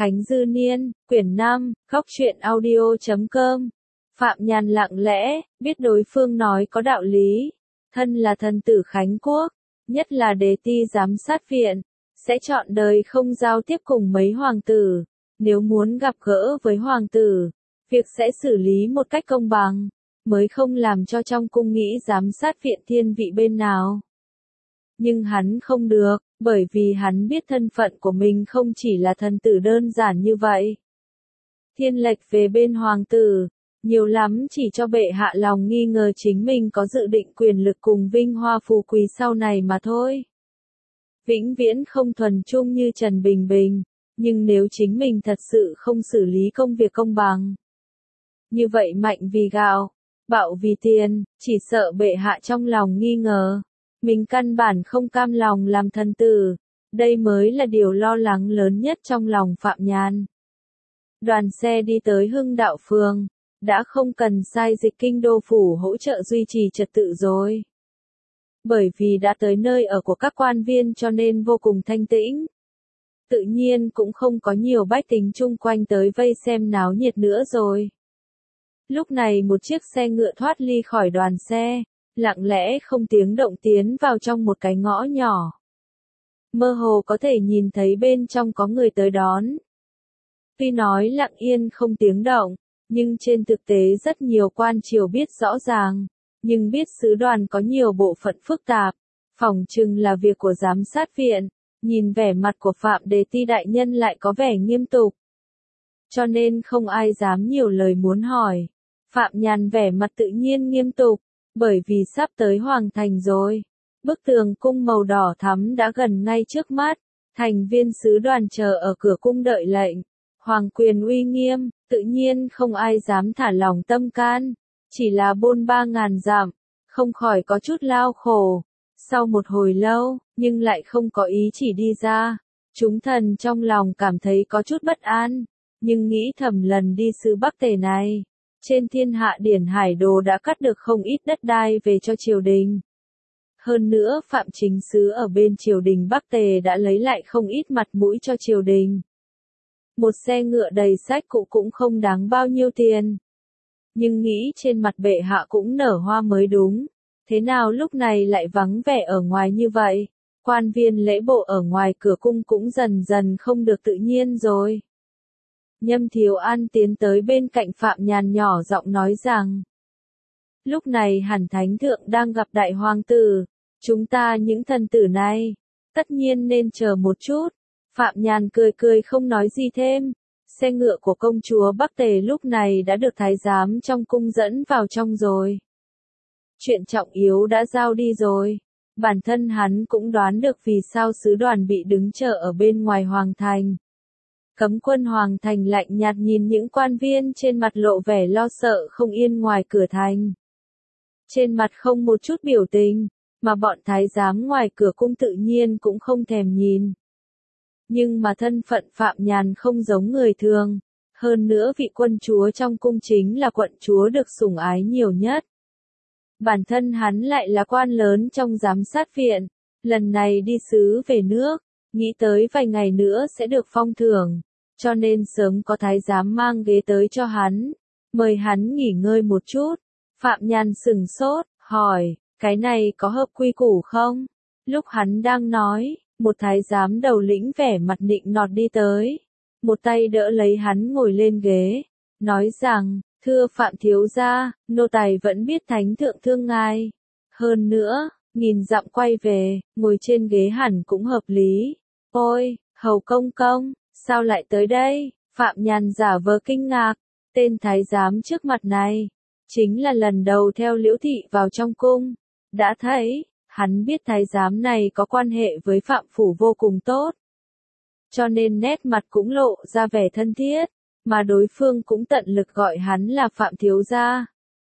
Khánh Dư Niên, quyển 5, Góc truyện audio.com. Phạm Nhàn lặng lẽ, biết đối phương nói có đạo lý. Thân là thần tử Khánh Quốc, nhất là đề ti giám sát viện, sẽ chọn đời không giao tiếp cùng mấy hoàng tử. Nếu muốn gặp gỡ với hoàng tử, việc sẽ xử lý một cách công bằng, mới không làm cho trong cung nghĩ giám sát viện thiên vị bên nào. Nhưng hắn không được, bởi vì hắn biết thân phận của mình không chỉ là thần tử đơn giản như vậy. Thiên lệch về bên hoàng tử, nhiều lắm chỉ cho bệ hạ lòng nghi ngờ chính mình có dự định quyền lực cùng vinh hoa phú quý sau này mà thôi. Vĩnh viễn không thuần chung như Trần Bình Bình, nhưng nếu chính mình thật sự không xử lý công việc công bằng, như vậy mạnh vì gạo, bạo vì tiền, chỉ sợ bệ hạ trong lòng nghi ngờ. Mình căn bản không cam lòng làm thần tử, đây mới là điều lo lắng lớn nhất trong lòng Phạm Nhàn. Đoàn xe đi tới Hưng Đạo Phường, đã không cần sai dịch kinh đô phủ hỗ trợ duy trì trật tự rồi. Bởi vì đã tới nơi ở của các quan viên cho nên vô cùng thanh tĩnh. Tự nhiên cũng không có nhiều bách tính chung quanh tới vây xem náo nhiệt nữa rồi. Lúc này một chiếc xe ngựa thoát ly khỏi đoàn xe, lặng lẽ không tiếng động tiến vào trong một cái ngõ nhỏ. Mơ hồ có thể nhìn thấy bên trong có người tới đón. Tuy nói lặng yên không tiếng động, nhưng trên thực tế rất nhiều quan triều biết rõ ràng, nhưng biết sứ đoàn có nhiều bộ phận phức tạp, phỏng chừng là việc của giám sát viện, nhìn vẻ mặt của Phạm Đề Ti đại nhân lại có vẻ nghiêm túc. Cho nên không ai dám nhiều lời muốn hỏi. Phạm Nhàn vẻ mặt tự nhiên nghiêm túc, bởi vì sắp tới Hoàng Thành rồi. Bức tường cung màu đỏ thắm đã gần ngay trước mắt, thành viên sứ đoàn chờ ở cửa cung đợi lệnh. Hoàng quyền uy nghiêm, tự nhiên không ai dám thả lòng tâm can, chỉ là bôn 3.000 dặm, không khỏi có chút lao khổ. Sau một hồi lâu, nhưng lại không có ý chỉ đi ra, chúng thần trong lòng cảm thấy có chút bất an, nhưng nghĩ thầm lần đi xứ Bắc Tề này, trên thiên hạ điển hải đồ đã cắt được không ít đất đai về cho triều đình. Hơn nữa Phạm Chính Sứ ở bên triều đình Bắc Tề đã lấy lại không ít mặt mũi cho triều đình. Một xe ngựa đầy sách cụ cũng không đáng bao nhiêu tiền. Nhưng nghĩ trên mặt bệ hạ cũng nở hoa mới đúng. Thế nào lúc này lại vắng vẻ ở ngoài như vậy? Quan viên lễ bộ ở ngoài cửa cung cũng dần dần không được tự nhiên rồi. Nhâm Thiếu An tiến tới bên cạnh Phạm Nhàn nhỏ giọng nói rằng. Lúc này hẳn Thánh Thượng đang gặp đại hoàng tử. Chúng ta những thần tử này, tất nhiên nên chờ một chút. Phạm Nhàn cười cười không nói gì thêm. Xe ngựa của công chúa Bắc Tề lúc này đã được thái giám trong cung dẫn vào trong rồi. Chuyện trọng yếu đã giao đi rồi. Bản thân hắn cũng đoán được vì sao sứ đoàn bị đứng chờ ở bên ngoài Hoàng Thành. Cấm quân Hoàng Thành lạnh nhạt nhìn những quan viên trên mặt lộ vẻ lo sợ không yên ngoài cửa thành. Trên mặt không một chút biểu tình, mà bọn thái giám ngoài cửa cung tự nhiên cũng không thèm nhìn. Nhưng mà thân phận Phạm Nhàn không giống người thường. Hơn nữa vị quân chúa trong cung chính là quận chúa được sủng ái nhiều nhất. Bản thân hắn lại là quan lớn trong giám sát viện. Lần này đi xứ về nước, nghĩ tới vài ngày nữa sẽ được phong thưởng. Cho nên sớm có thái giám mang ghế tới cho hắn. Mời hắn nghỉ ngơi một chút. Phạm Nhàn sừng sốt, hỏi, cái này có hợp quy củ không? Lúc hắn đang nói, một thái giám đầu lĩnh vẻ mặt nịnh nọt đi tới. Một tay đỡ lấy hắn ngồi lên ghế. Nói rằng, thưa Phạm thiếu gia, nô tài vẫn biết Thánh Thượng thương ngài. Hơn nữa, nghìn dặm quay về, ngồi trên ghế hẳn cũng hợp lý. Ôi, hầu công công, sao lại tới đây? Phạm Nhàn giả vờ kinh ngạc. Tên thái giám trước mặt này, chính là lần đầu theo Liễu Thị vào trong cung. Đã thấy, hắn biết thái giám này có quan hệ với Phạm Phủ vô cùng tốt. Cho nên nét mặt cũng lộ ra vẻ thân thiết, mà đối phương cũng tận lực gọi hắn là Phạm thiếu gia.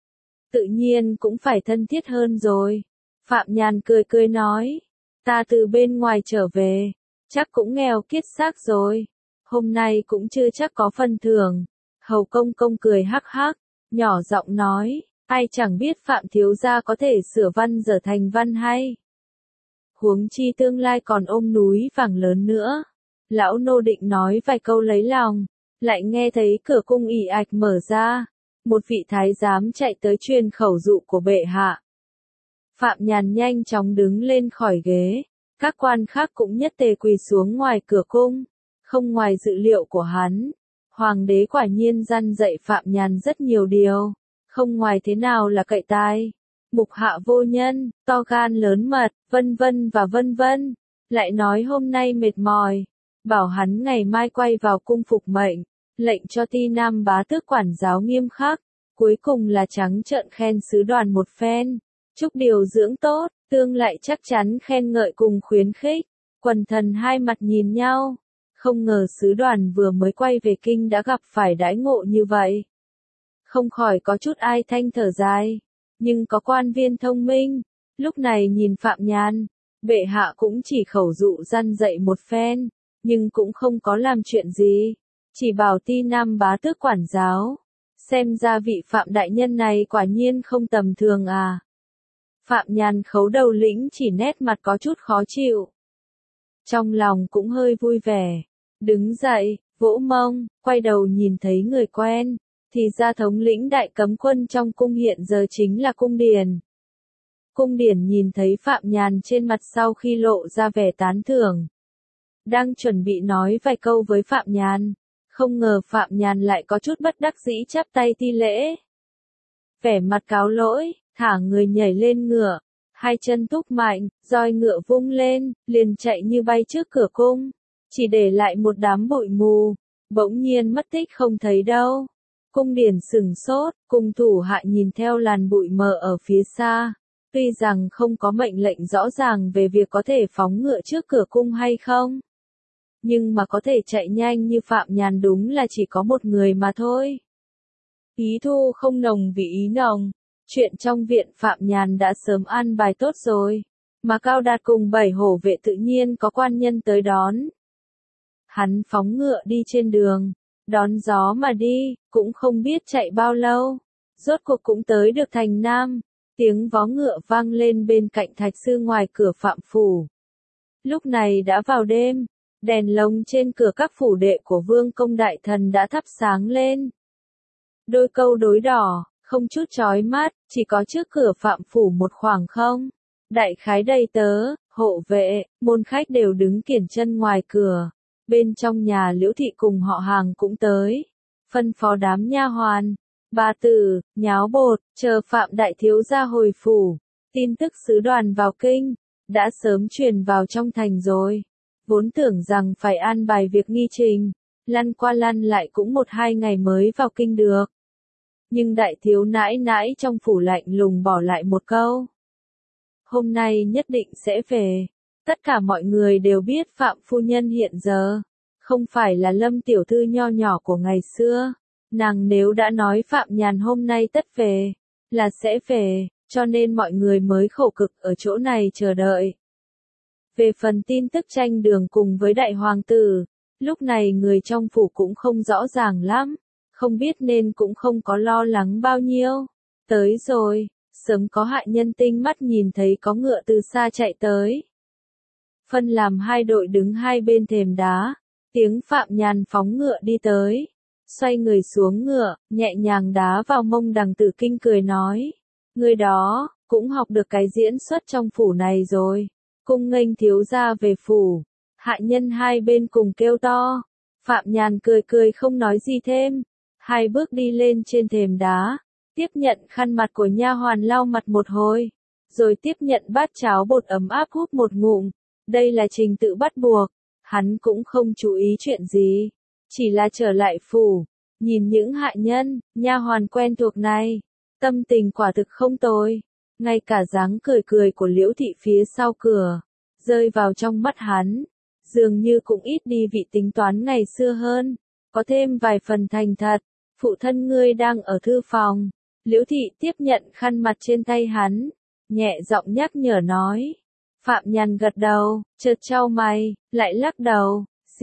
Tự nhiên cũng phải thân thiết hơn rồi. Phạm Nhàn cười cười nói, ta từ bên ngoài trở về, chắc cũng nghèo kiết xác rồi. Hôm nay cũng chưa chắc có phần thưởng. Hầu công công cười hắc hắc, nhỏ giọng nói, ai chẳng biết Phạm thiếu gia có thể sửa văn trở thành văn hay. Huống chi tương lai còn ôm núi vàng lớn nữa. Lão nô định nói vài câu lấy lòng, lại nghe thấy cửa cung ì ạch mở ra, một vị thái giám chạy tới truyền khẩu dụ của bệ hạ. Phạm Nhàn nhanh chóng đứng lên khỏi ghế, các quan khác cũng nhất tề quỳ xuống ngoài cửa cung, không ngoài dự liệu của hắn. Hoàng đế quả nhiên răn dạy Phạm Nhàn rất nhiều điều, không ngoài thế nào là cậy tai, mục hạ vô nhân, to gan lớn mật, vân vân và vân vân. Lại nói hôm nay mệt mỏi, bảo hắn ngày mai quay vào cung phục mệnh, lệnh cho Ti Nam bá tước quản giáo nghiêm khắc, cuối cùng là trắng trợn khen sứ đoàn một phen, chúc điều dưỡng tốt, tương lại chắc chắn khen ngợi cùng khuyến khích. Quần thần hai mặt nhìn nhau, không ngờ sứ đoàn vừa mới quay về kinh đã gặp phải đãi ngộ như vậy. Không khỏi có chút ai thanh thở dài, nhưng có quan viên thông minh, lúc này nhìn Phạm Nhàn, bệ hạ cũng chỉ khẩu dụ răn dạy một phen, nhưng cũng không có làm chuyện gì, chỉ bảo Ti Nam bá tước quản giáo. Xem ra vị Phạm đại nhân này quả nhiên không tầm thường à. Phạm Nhàn khấu đầu lĩnh chỉ nét mặt có chút khó chịu. Trong lòng cũng hơi vui vẻ, đứng dậy, vỗ mông, quay đầu nhìn thấy người quen, thì ra thống lĩnh đại cấm quân trong cung hiện giờ chính là Cung Điển. Cung Điển nhìn thấy Phạm Nhàn trên mặt sau khi lộ ra vẻ tán thưởng, đang chuẩn bị nói vài câu với Phạm Nhàn, không ngờ Phạm Nhàn lại có chút bất đắc dĩ chắp tay thi lễ. Vẻ mặt cáo lỗi, thả người nhảy lên ngựa, hai chân thúc mạnh, roi ngựa vung lên, liền chạy như bay trước cửa cung, chỉ để lại một đám bụi mù, bỗng nhiên mất tích không thấy đâu. Cung Điển sửng sốt, cung thủ hạ nhìn theo làn bụi mờ ở phía xa, tuy rằng không có mệnh lệnh rõ ràng về việc có thể phóng ngựa trước cửa cung hay không, nhưng mà có thể chạy nhanh như Phạm Nhàn đúng là chỉ có một người mà thôi. Ý thu không nồng vì ý nồng, chuyện trong viện Phạm Nhàn đã sớm an bài tốt rồi, mà Cao Đạt cùng 7 hổ vệ tự nhiên có quan nhân tới đón. Hắn phóng ngựa đi trên đường, đón gió mà đi, cũng không biết chạy bao lâu, rốt cuộc cũng tới được thành Nam, tiếng vó ngựa vang lên bên cạnh thạch sư ngoài cửa Phạm phủ. Lúc này đã vào đêm, đèn lồng trên cửa các phủ đệ của Vương công đại thần đã thắp sáng lên. Đôi câu đối đỏ, không chút chói mắt, chỉ có trước cửa Phạm phủ một khoảng không. Đại khái đầy tớ, hộ vệ, môn khách đều đứng kiểng chân ngoài cửa. Bên trong nhà Liễu thị cùng họ hàng cũng tới, phân phó đám nha hoàn, bà tử, nháo bột, chờ Phạm đại thiếu gia hồi phủ. Tin tức sứ đoàn vào kinh đã sớm truyền vào trong thành rồi. Vốn tưởng rằng phải an bài việc nghi trình, lăn qua lăn lại cũng 1-2 ngày mới vào kinh được. Nhưng đại thiếu nãi nãi trong phủ lạnh lùng bỏ lại một câu: hôm nay nhất định sẽ về. Tất cả mọi người đều biết Phạm phu nhân hiện giờ không phải là Lâm tiểu thư nho nhỏ của ngày xưa. Nàng nếu đã nói Phạm Nhàn hôm nay tất về, là sẽ về, cho nên mọi người mới khổ cực ở chỗ này chờ đợi. Về phần tin tức tranh đường cùng với đại hoàng tử, lúc này người trong phủ cũng không rõ ràng lắm, không biết nên cũng không có lo lắng bao nhiêu. Tới rồi, sớm có hạ nhân tinh mắt nhìn thấy có ngựa từ xa chạy tới. Phân làm hai đội đứng hai bên thềm đá, tiếng Phạm Nhàn phóng ngựa đi tới, xoay người xuống ngựa, nhẹ nhàng đá vào mông Đằng Tử Kinh cười nói: người đó, cũng học được cái diễn xuất trong phủ này rồi. Cung nghênh thiếu gia về phủ. Hạ nhân hai bên cùng kêu to. Phạm Nhàn cười cười không nói gì thêm. Hai bước đi lên trên thềm đá, tiếp nhận khăn mặt của nha hoàn lau mặt một hồi, rồi tiếp nhận bát cháo bột ấm áp húp một ngụm. Đây là trình tự bắt buộc. Hắn cũng không chú ý chuyện gì, chỉ là trở lại phủ, nhìn những hạ nhân, nha hoàn quen thuộc này, tâm tình quả thực không tồi. Ngay cả dáng cười cười của Liễu thị phía sau cửa, rơi vào trong mắt hắn, dường như cũng ít đi vị tính toán ngày xưa hơn, có thêm vài phần thành thật. Phụ thân ngươi đang ở thư phòng. Liễu thị tiếp nhận khăn mặt trên tay hắn, nhẹ giọng nhắc nhở nói. Phạm Nhàn gật đầu, chợt chau mày, lại lắc đầu.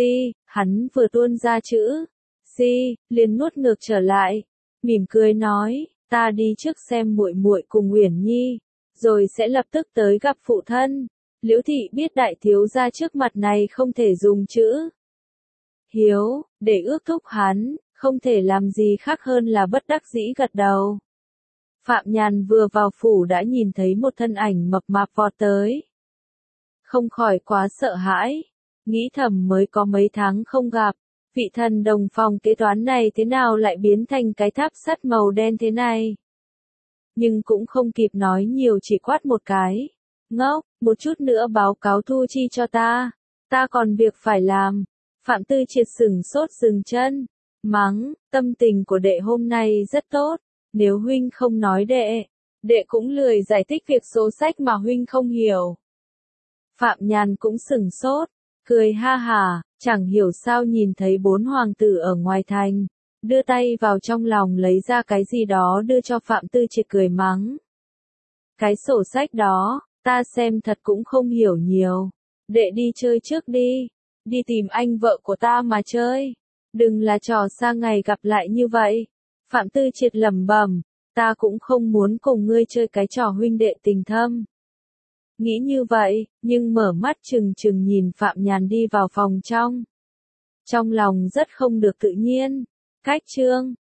Hắn vừa tuôn ra chữ liền nuốt ngược trở lại, mỉm cười nói, ta đi trước xem muội muội cùng Uyển Nhi, rồi sẽ lập tức tới gặp phụ thân. Liễu thị biết đại thiếu gia trước mặt này không thể dùng chữ Hiếu, để ước thúc hắn, không thể làm gì khác hơn là bất đắc dĩ gật đầu. Phạm Nhàn vừa vào phủ đã nhìn thấy một thân ảnh mập mạp vọt tới. Không khỏi quá sợ hãi, nghĩ thầm mới có mấy tháng không gặp, vị thần đồng phòng kế toán này thế nào lại biến thành cái tháp sắt màu đen thế này. Nhưng cũng không kịp nói nhiều, chỉ quát một cái. Ngốc, một chút nữa báo cáo thu chi cho ta còn việc phải làm. Phạm Tư Triệt sửng sốt dừng chân, mắng, tâm tình của đệ hôm nay rất tốt, nếu huynh không nói đệ cũng lười giải thích việc số sách mà huynh không hiểu. Phạm Nhàn cũng sửng sốt, cười ha hả, chẳng hiểu sao nhìn thấy 4 hoàng tử ở ngoài thành, đưa tay vào trong lòng lấy ra cái gì đó đưa cho Phạm Tư Triệt cười mắng. Cái sổ sách đó, ta xem thật cũng không hiểu nhiều, đệ đi chơi trước đi, đi tìm anh vợ của ta mà chơi, đừng là trò xa ngày gặp lại như vậy. Phạm Tư Triệt lẩm bẩm, ta cũng không muốn cùng ngươi chơi cái trò huynh đệ tình thâm. Nghĩ như vậy, nhưng mở mắt trừng trừng nhìn Phạm Nhàn đi vào phòng trong. Trong lòng rất không được tự nhiên. Cách chương